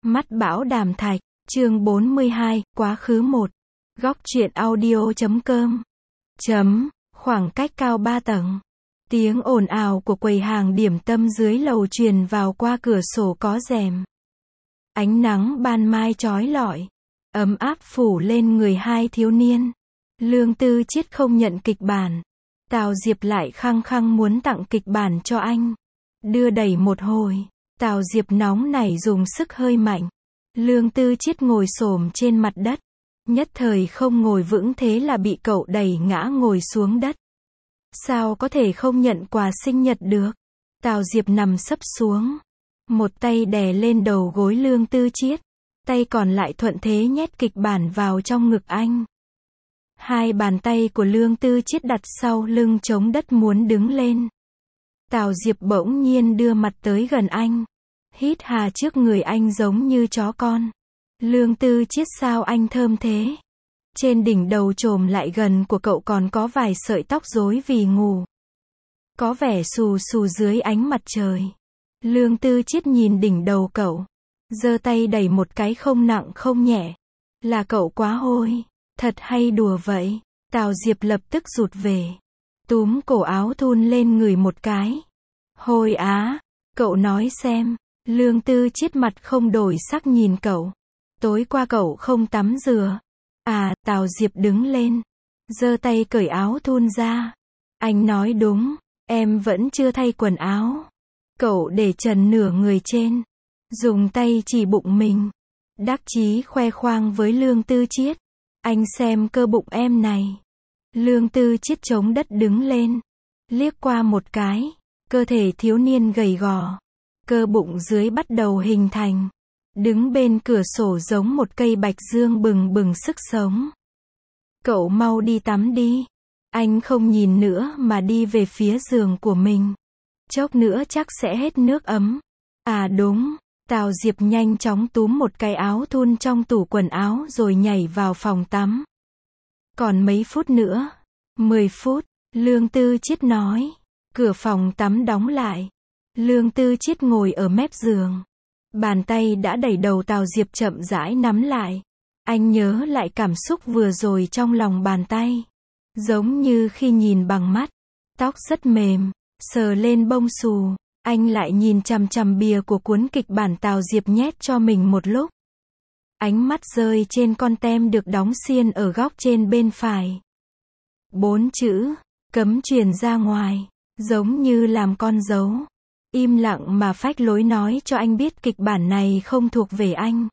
Mắt Bão Đàm Thạch, chương 42, quá khứ 1. Góc truyện audio.com. Khoảng cách cao 3 tầng. Tiếng ồn ào của quầy hàng điểm tâm dưới lầu truyền vào qua cửa sổ có rèm. Ánh nắng ban mai chói lọi, ấm áp phủ lên người hai thiếu niên. Lương Tư Chiết không nhận kịch bản. Tào Diệp lại khăng khăng muốn tặng kịch bản cho anh. Đưa đẩy một hồi, Tào Diệp nóng nảy dùng sức hơi mạnh. Lương Tư Chiết ngồi xổm trên mặt đất. Nhất thời không ngồi vững, thế là bị cậu đẩy ngã ngồi xuống đất. Sao có thể không nhận quà sinh nhật được? Tào Diệp nằm sấp xuống. Một tay đè lên đầu gối Lương Tư Chiết. Tay còn lại thuận thế nhét kịch bản vào trong ngực anh. Hai bàn tay của Lương Tư Chiết đặt sau lưng chống đất muốn đứng lên. Tào Diệp bỗng nhiên đưa mặt tới gần anh. Hít hà trước người anh giống như chó con. Lương Tư Chiết, sao anh thơm thế? Trên đỉnh đầu chồm lại gần của cậu còn có vài sợi tóc rối vì ngủ. Có vẻ xù xù dưới ánh mặt trời. Lương Tư Chiết nhìn đỉnh đầu cậu. Giơ tay đẩy một cái không nặng không nhẹ. Là cậu quá hôi. Thật hay đùa vậy? Tào Diệp lập tức rụt về. Túm cổ áo thun lên người một cái. Hôi á. Cậu nói xem. Lương Tư Chiết mặt không đổi sắc nhìn cậu. Tối qua cậu không tắm rửa. À, Tào Diệp đứng lên. Giơ tay cởi áo thun ra. Anh nói đúng. Em vẫn chưa thay quần áo. Cậu để trần nửa người trên. Dùng tay chỉ bụng mình. Đắc chí khoe khoang với Lương Tư Chiết. Anh xem cơ bụng em này. Lương Tư Chiết chống đất đứng lên. Liếc qua một cái. Cơ thể thiếu niên gầy gò. Cơ bụng dưới bắt đầu hình thành. Đứng bên cửa sổ giống một cây bạch dương bừng bừng sức sống. Cậu mau đi tắm đi. Anh không nhìn nữa mà đi về phía giường của mình. Chốc nữa chắc sẽ hết nước ấm. À đúng. Tào Diệp nhanh chóng túm một cái áo thun trong tủ quần áo rồi nhảy vào phòng tắm. Còn mấy phút nữa. 10 phút. Lương Tư Chiết nói. Cửa phòng tắm đóng lại. Lương Tư Chiết ngồi ở mép giường. Bàn tay đã đẩy đầu Tào Diệp chậm rãi nắm lại. Anh nhớ lại cảm xúc vừa rồi trong lòng bàn tay. Giống như khi nhìn bằng mắt. Tóc rất mềm. Sờ lên bông xù. Anh lại nhìn chằm chằm bìa của cuốn kịch bản Tào Diệp nhét cho mình một lúc. Ánh mắt rơi trên con tem được đóng xiên ở góc trên bên phải. 4 chữ. Cấm truyền ra ngoài. Giống như làm con dấu. Im lặng mà phách lối nói cho anh biết kịch bản này không thuộc về anh.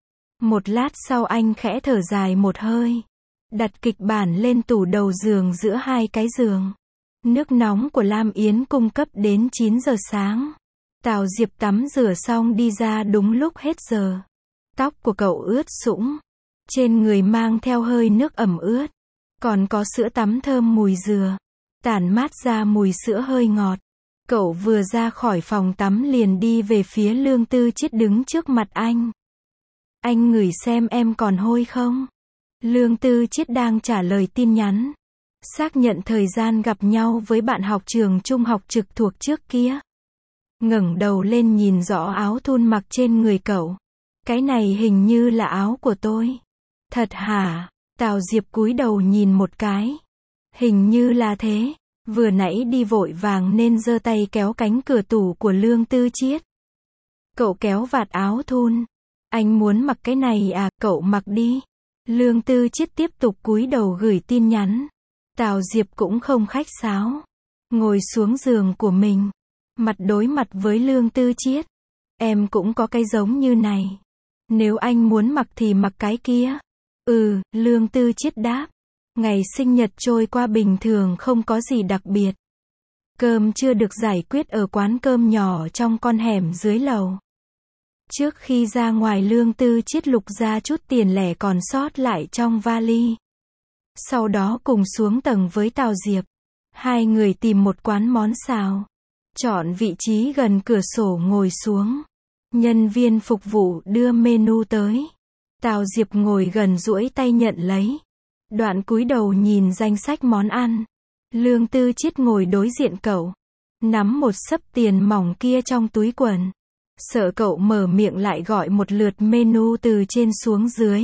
Một lát sau anh khẽ thở dài một hơi. Đặt kịch bản lên tủ đầu giường giữa hai cái giường. Nước nóng của Lam Yến cung cấp đến 9 giờ sáng. Tào Diệp tắm rửa xong đi ra đúng lúc hết giờ. Tóc của cậu ướt sũng. Trên người mang theo hơi nước ẩm ướt. Còn có sữa tắm thơm mùi dừa. Tản mát ra mùi sữa hơi ngọt. Cậu vừa ra khỏi phòng tắm liền đi về phía Lương Tư Chiết đứng trước mặt anh. Anh ngửi xem em còn hôi không? Lương Tư Chiết đang trả lời tin nhắn. Xác nhận thời gian gặp nhau với bạn học trường trung học trực thuộc trước kia. Ngẩng đầu lên nhìn rõ áo thun mặc trên người cậu. Cái này hình như là áo của tôi. Thật hả? Tào Diệp cúi đầu nhìn một cái. Hình như là thế. Vừa nãy đi vội vàng nên giơ tay kéo cánh cửa tủ của Lương Tư Chiết. Cậu kéo vạt áo thun. Anh muốn mặc cái này à, cậu mặc đi. Lương Tư Chiết tiếp tục cúi đầu gửi tin nhắn. Tào Diệp cũng không khách sáo. Ngồi xuống giường của mình. Mặt đối mặt với Lương Tư Chiết. Em cũng có cái giống như này. Nếu anh muốn mặc thì mặc cái kia. Lương Tư Chiết đáp. Ngày sinh nhật trôi qua bình thường không có gì đặc biệt. Cơm chưa được giải quyết ở quán cơm nhỏ trong con hẻm dưới lầu. Trước khi ra ngoài Lương Tư Chiết lục ra chút tiền lẻ còn sót lại trong vali. Sau đó cùng xuống tầng với Tào Diệp. Hai người tìm một quán món xào. Chọn vị trí gần cửa sổ ngồi xuống. Nhân viên phục vụ đưa menu tới. Tào Diệp ngồi gần duỗi tay nhận lấy. Đoạn cúi đầu nhìn danh sách món ăn. Lương Tư Chiết ngồi đối diện cậu. Nắm một xấp tiền mỏng kia trong túi quần. sợ cậu mở miệng lại gọi một lượt menu từ trên xuống dưới.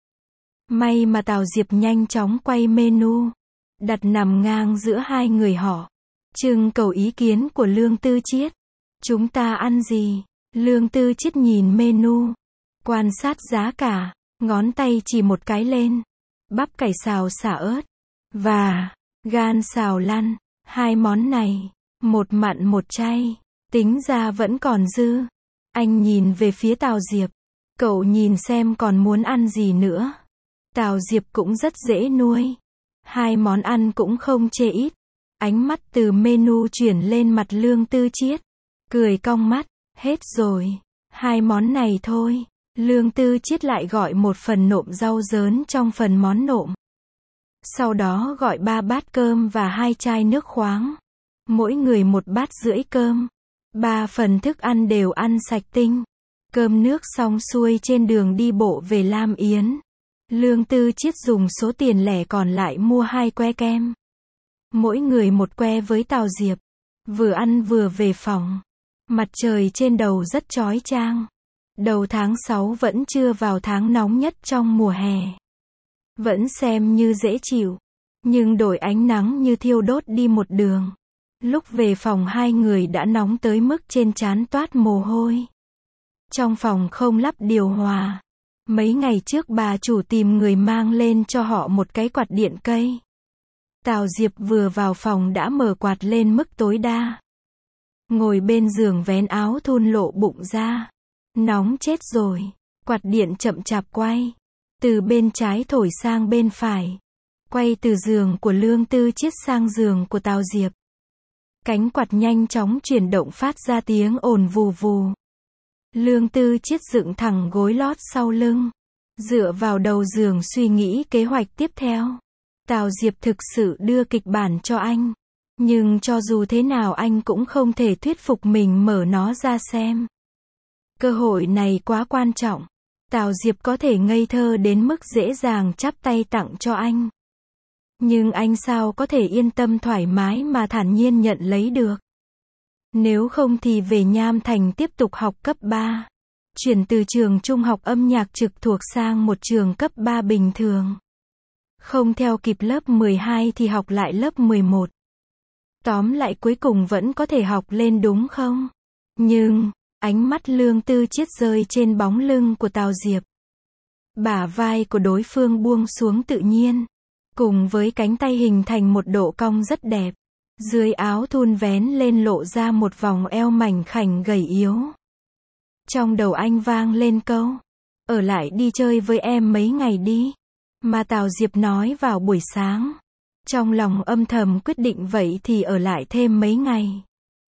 May mà Tào Diệp nhanh chóng quay menu, đặt nằm ngang giữa hai người họ. Trưng cầu ý kiến của Lương Tư Chiết. Chúng ta ăn gì? Lương Tư Chiết nhìn menu, quan sát giá cả, ngón tay chỉ một cái lên. Bắp cải xào xả ớt và gan xào lăn, hai món này, một mặn một chay, tính ra vẫn còn dư. Anh nhìn về phía Tào Diệp, cậu nhìn xem còn muốn ăn gì nữa. Tào Diệp cũng rất dễ nuôi, hai món ăn cũng không chê ít. Ánh mắt từ menu chuyển lên mặt Lương Tư Chiết, cười cong mắt, hết rồi, hai món này thôi. Lương Tư Chiết lại gọi một phần nộm rau dớn trong phần món nộm. Sau đó gọi 3 bát cơm và 2 chai nước khoáng. Mỗi người 1 bát rưỡi cơm. 3 phần thức ăn đều ăn sạch tinh. Cơm nước xong xuôi trên đường đi bộ về Lam Yến. Lương Tư Chiết dùng số tiền lẻ còn lại mua 2 que kem. Mỗi người 1 que với Tào Diệp. Vừa ăn vừa về phòng. Mặt trời trên đầu rất chói chang. Đầu tháng 6 vẫn chưa vào tháng nóng nhất trong mùa hè. Vẫn xem như dễ chịu. Nhưng đổi ánh nắng như thiêu đốt đi một đường. Lúc về phòng hai người đã nóng tới mức trên trán toát mồ hôi. Trong phòng không lắp điều hòa. Mấy ngày trước bà chủ tìm người mang lên cho họ một cái quạt điện cây. Tào Diệp vừa vào phòng đã mở quạt lên mức tối đa. Ngồi bên giường vén áo thun lộ bụng ra. Nóng chết rồi. Quạt điện chậm chạp quay. Từ bên trái thổi sang bên phải. Quay từ giường của Lương Tư Chiết sang giường của Tào Diệp. Cánh quạt nhanh chóng chuyển động phát ra tiếng ồn vù vù. Lương Tư Chiết dựng thẳng gối lót sau lưng. Dựa vào đầu giường suy nghĩ kế hoạch tiếp theo. Tào Diệp thực sự đưa kịch bản cho anh. Nhưng cho dù thế nào anh cũng không thể thuyết phục mình mở nó ra xem. Cơ hội này quá quan trọng. Tào Diệp có thể ngây thơ đến mức dễ dàng chắp tay tặng cho anh. Nhưng anh sao có thể yên tâm thoải mái mà thản nhiên nhận lấy được. Nếu không thì về Nham Thành tiếp tục học cấp 3. Chuyển từ trường trung học âm nhạc trực thuộc sang một trường cấp 3 bình thường. Không theo kịp lớp 12 thì học lại lớp 11. Tóm lại cuối cùng vẫn có thể học lên đúng không? Nhưng, ánh mắt Lương Tư Chiết rơi trên bóng lưng của Tào Diệp. Bả vai của đối phương buông xuống tự nhiên. Cùng với cánh tay hình thành một độ cong rất đẹp. Dưới áo thun vén lên lộ ra một vòng eo mảnh khảnh gầy yếu. Trong đầu anh vang lên câu. Ở lại đi chơi với em mấy ngày đi. Mà Tào Diệp nói vào buổi sáng. Trong lòng âm thầm quyết định vậy thì ở lại thêm mấy ngày.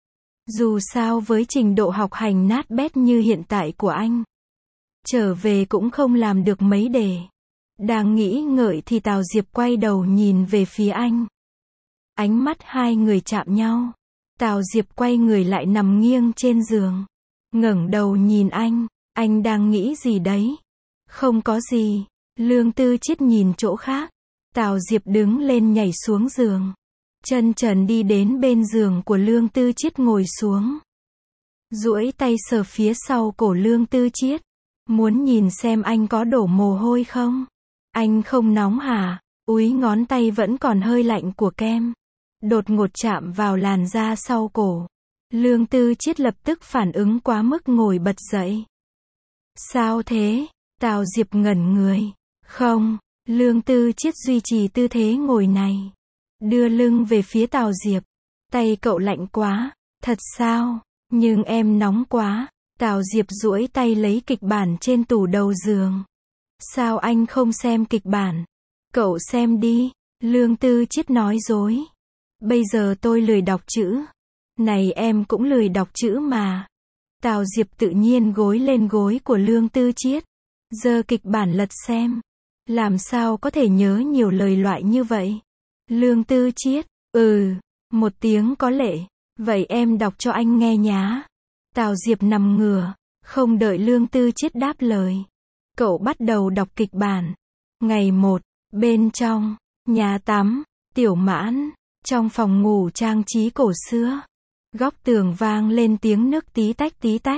Dù sao với trình độ học hành nát bét như hiện tại của anh. Trở về cũng không làm được mấy đề. Đang nghĩ ngợi thì Tào Diệp quay đầu nhìn về phía anh. Ánh mắt hai người chạm nhau. Tào Diệp quay người lại nằm nghiêng trên giường. Ngẩng đầu nhìn anh đang nghĩ gì đấy? Không có gì. Lương Tư Chiết nhìn chỗ khác. Tào Diệp đứng lên nhảy xuống giường. Chân trần đi đến bên giường của Lương Tư Chiết ngồi xuống. Duỗi tay sờ phía sau cổ Lương Tư Chiết. Muốn nhìn xem anh có đổ mồ hôi không? Anh không nóng hả? Úi ngón tay vẫn còn hơi lạnh của kem. Đột ngột chạm vào làn da sau cổ. Lương Tư Chiết lập tức phản ứng quá mức ngồi bật dậy. Sao thế? Tào Diệp ngẩn người. Không, Lương Tư Chiết duy trì tư thế ngồi này. Đưa lưng về phía Tào Diệp. Tay cậu lạnh quá. Thật sao? Nhưng em nóng quá. Tào Diệp duỗi tay lấy kịch bản trên tủ đầu giường. Sao anh không xem kịch bản? Cậu xem đi. Lương Tư Chiết nói dối. Bây giờ tôi lười đọc chữ. Này em cũng lười đọc chữ mà. Tào Diệp tự nhiên gối lên gối của Lương Tư Chiết. Giơ kịch bản lật xem. Làm sao có thể nhớ nhiều lời loại như vậy? Lương Tư Chiết. Một tiếng có lệ. Vậy em đọc cho anh nghe nhá. Tào Diệp nằm ngửa. Không đợi Lương Tư Chiết đáp lời. Cậu bắt đầu đọc kịch bản. Ngày 1. Bên trong. Nhà tắm. Tiểu Mãn. Trong phòng ngủ trang trí cổ xưa. Góc tường vang lên tiếng nước tí tách tí tách.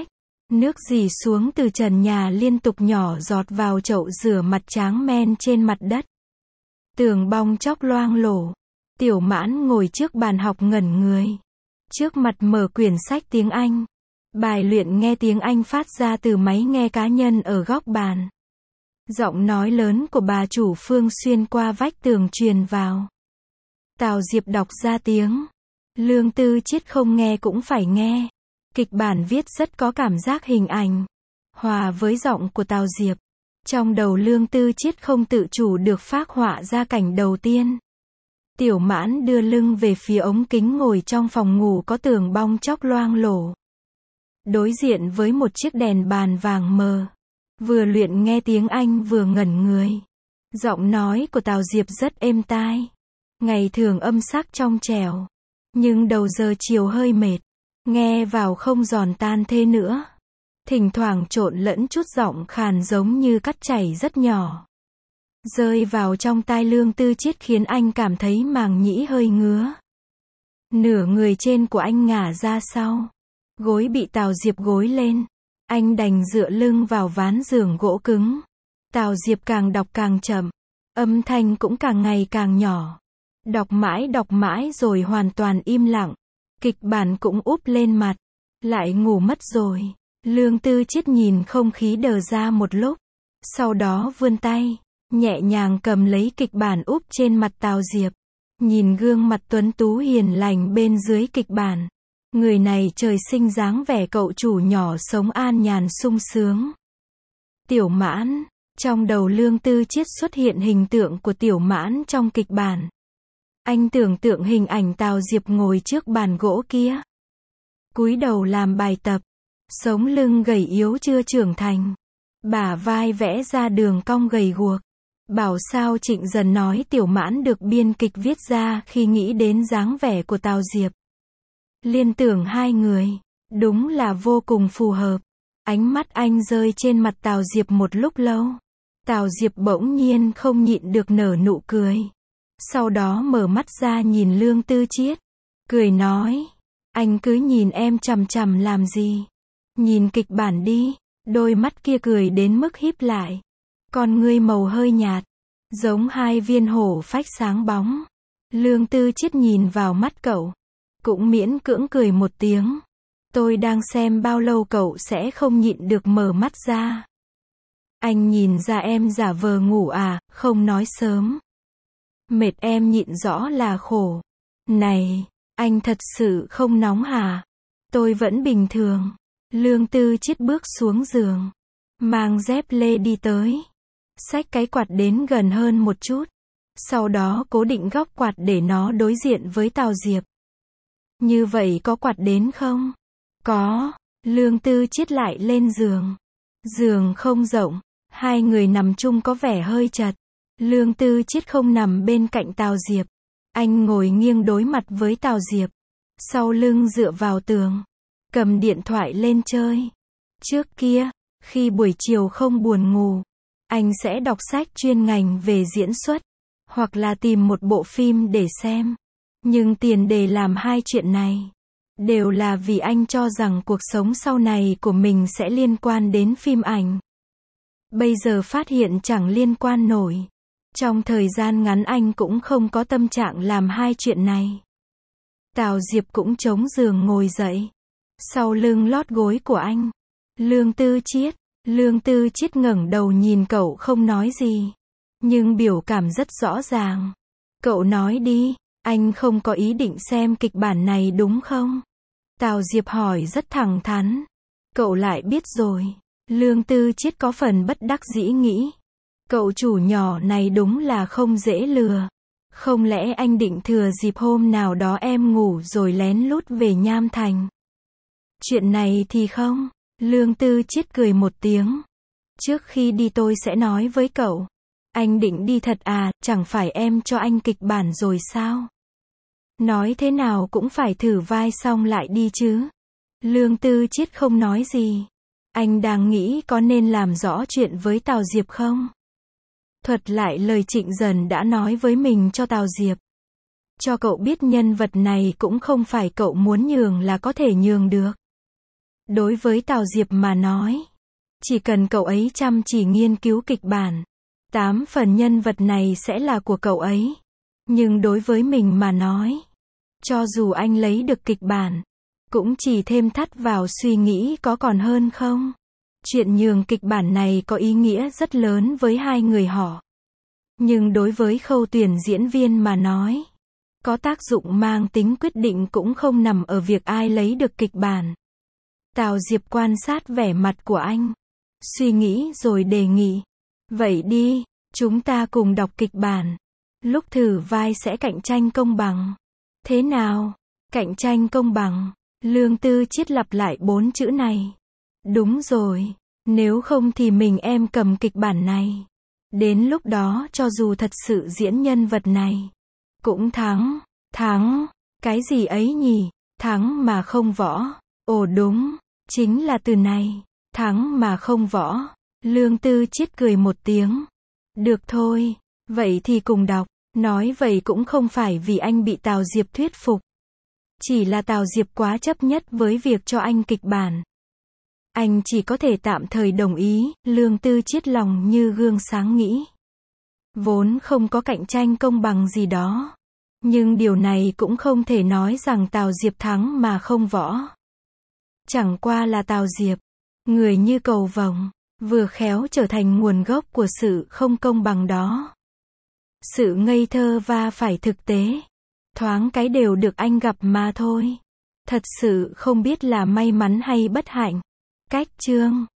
Nước dì xuống từ trần nhà liên tục nhỏ giọt vào chậu rửa mặt tráng men trên mặt đất. Tường bong chóc loang lổ. Tiểu Mãn ngồi trước bàn học ngẩn người. Trước mặt mở quyển sách tiếng Anh. Bài luyện nghe tiếng Anh phát ra từ máy nghe cá nhân ở góc bàn. Giọng nói lớn của bà chủ Phương xuyên qua vách tường truyền vào. Tào Diệp đọc ra tiếng. Lương Tư Chiết không nghe cũng phải nghe. Kịch bản viết rất có cảm giác hình ảnh. Hòa với giọng của Tào Diệp. Trong đầu Lương Tư Chiết không tự chủ được phác họa ra cảnh đầu tiên. Tiểu Mãn đưa lưng về phía ống kính ngồi trong phòng ngủ có tường bong chóc loang lổ. Đối diện với một chiếc đèn bàn vàng mờ. Vừa luyện nghe tiếng Anh vừa ngẩn người. Giọng nói của Tào Diệp rất êm tai. Ngày thường âm sắc trong trẻo. Nhưng đầu giờ chiều hơi mệt. Nghe vào không giòn tan thế nữa. Thỉnh thoảng trộn lẫn chút giọng khàn giống như cắt chảy rất nhỏ. Rơi vào trong tai Lương Tư Chiết khiến anh cảm thấy màng nhĩ hơi ngứa. Nửa người trên của anh ngả ra sau. Gối bị Tào Diệp gối lên. Anh đành dựa lưng vào ván giường gỗ cứng. Tào Diệp càng đọc càng chậm. Âm thanh cũng càng ngày càng nhỏ. Đọc mãi rồi hoàn toàn im lặng. Kịch bản cũng úp lên mặt. Lại ngủ mất rồi. Lương Tư Chiết nhìn không khí đờ ra một lúc. Sau đó vươn tay. Nhẹ nhàng cầm lấy kịch bản úp trên mặt Tào Diệp. Nhìn gương mặt tuấn tú hiền lành bên dưới kịch bản. Người này trời sinh dáng vẻ cậu chủ nhỏ sống an nhàn sung sướng. Tiểu Mãn. Trong đầu Lương Tư Chiết xuất hiện hình tượng của Tiểu Mãn trong kịch bản. Anh tưởng tượng hình ảnh Tào Diệp ngồi trước bàn gỗ kia. Cúi đầu làm bài tập. Sống lưng gầy yếu chưa trưởng thành. Bả vai vẽ ra đường cong gầy guộc. Bảo sao Trịnh Dần nói Tiểu Mãn được biên kịch viết ra khi nghĩ đến dáng vẻ của Tào Diệp. Liên tưởng hai người. Đúng là vô cùng phù hợp. Ánh mắt anh rơi trên mặt Tào Diệp một lúc lâu. Tào Diệp bỗng nhiên không nhịn được nở nụ cười. Sau đó mở mắt ra nhìn Lương Tư Chiết. Cười nói. Anh cứ nhìn em chằm chằm làm gì? Nhìn kịch bản đi. Đôi mắt kia cười đến mức híp lại. Con ngươi màu hơi nhạt. Giống hai viên hổ phách sáng bóng. Lương Tư Chiết nhìn vào mắt cậu. Cũng miễn cưỡng cười một tiếng. Tôi đang xem bao lâu cậu sẽ không nhịn được mở mắt ra. Anh nhìn ra em giả vờ ngủ à, không nói sớm. Mệt em nhịn rõ là khổ. Này, anh thật sự không nóng hả? Tôi vẫn bình thường. Lương Tư Chiết bước xuống giường. Mang dép lê đi tới. Xách cái quạt đến gần hơn một chút. Sau đó cố định góc quạt để nó đối diện với Tào Diệp. Như vậy có quạt đến không? Có. Lương Tư Chiết lại lên giường. Giường không rộng. Hai người nằm chung có vẻ hơi chật. Lương Tư Chiết không nằm bên cạnh Tào Diệp. Anh ngồi nghiêng đối mặt với Tào Diệp. Sau lưng dựa vào tường. Cầm điện thoại lên chơi. Trước kia, khi buổi chiều không buồn ngủ, anh sẽ đọc sách chuyên ngành về diễn xuất. Hoặc là tìm một bộ phim để xem. Nhưng tiền đề làm hai chuyện này đều là vì anh cho rằng cuộc sống sau này của mình sẽ liên quan đến phim ảnh. Bây giờ phát hiện chẳng liên quan nổi. Trong thời gian ngắn anh cũng không có tâm trạng làm hai chuyện này. Tào Diệp cũng chống giường ngồi dậy. Sau lưng lót gối của anh. Lương Tư Chiết ngẩng đầu nhìn cậu không nói gì. Nhưng biểu cảm rất rõ ràng. Cậu nói đi, anh không có ý định xem kịch bản này đúng không? Tào Diệp hỏi rất thẳng thắn. Cậu lại biết rồi. Lương Tư Chiết có phần bất đắc dĩ nghĩ. Cậu chủ nhỏ này đúng là không dễ lừa. Không lẽ anh định thừa dịp hôm nào đó em ngủ rồi lén lút về Nham Thành? Chuyện này thì không. Lương Tư Chiết cười một tiếng. Trước khi đi tôi sẽ nói với cậu. Anh định đi thật à, chẳng phải em cho anh kịch bản rồi sao? Nói thế nào cũng phải thử vai xong lại đi chứ. Lương Tư Chiết không nói gì. Anh đang nghĩ có nên làm rõ chuyện với Tào Diệp không? Thuật lại lời Trịnh Dần đã nói với mình cho Tào Diệp. Cho cậu biết nhân vật này cũng không phải cậu muốn nhường là có thể nhường được. Đối với Tào Diệp mà nói, chỉ cần cậu ấy chăm chỉ nghiên cứu kịch bản, 8 phần nhân vật này sẽ là của cậu ấy. Nhưng đối với mình mà nói, cho dù anh lấy được kịch bản, cũng chỉ thêm thắt vào suy nghĩ có còn hơn không. Chuyện nhường kịch bản này có ý nghĩa rất lớn với hai người họ. Nhưng đối với khâu tuyển diễn viên mà nói, có tác dụng mang tính quyết định cũng không nằm ở việc ai lấy được kịch bản. Tào Diệp quan sát vẻ mặt của anh, suy nghĩ rồi đề nghị. Vậy đi, chúng ta cùng đọc kịch bản. Lúc thử vai sẽ cạnh tranh công bằng. Thế nào? Cạnh tranh công bằng. Lương Tư Chiết lặp lại 4 chữ này. Đúng rồi, nếu không thì mình em cầm kịch bản này. Đến lúc đó cho dù thật sự diễn nhân vật này, cũng thắng. Thắng, cái gì ấy nhỉ? Thắng mà không võ. Ồ đúng, chính là từ này. Thắng mà không võ. Lương Tư Chiết cười một tiếng. Được thôi, vậy thì cùng đọc. Nói vậy cũng không phải vì anh bị Tào Diệp thuyết phục. Chỉ là Tào Diệp quá chấp nhất với việc cho anh kịch bản. Anh chỉ có thể tạm thời đồng ý, Lương Tư Chiết lòng như gương sáng nghĩ. Vốn không có cạnh tranh công bằng gì đó. Nhưng điều này cũng không thể nói rằng Tào Diệp thắng mà không võ. Chẳng qua là Tào Diệp, người như cầu vồng, vừa khéo trở thành nguồn gốc của sự không công bằng đó. Sự ngây thơ và phải thực tế, thoáng cái đều được anh gặp mà thôi. Thật sự không biết là may mắn hay bất hạnh. Cách chương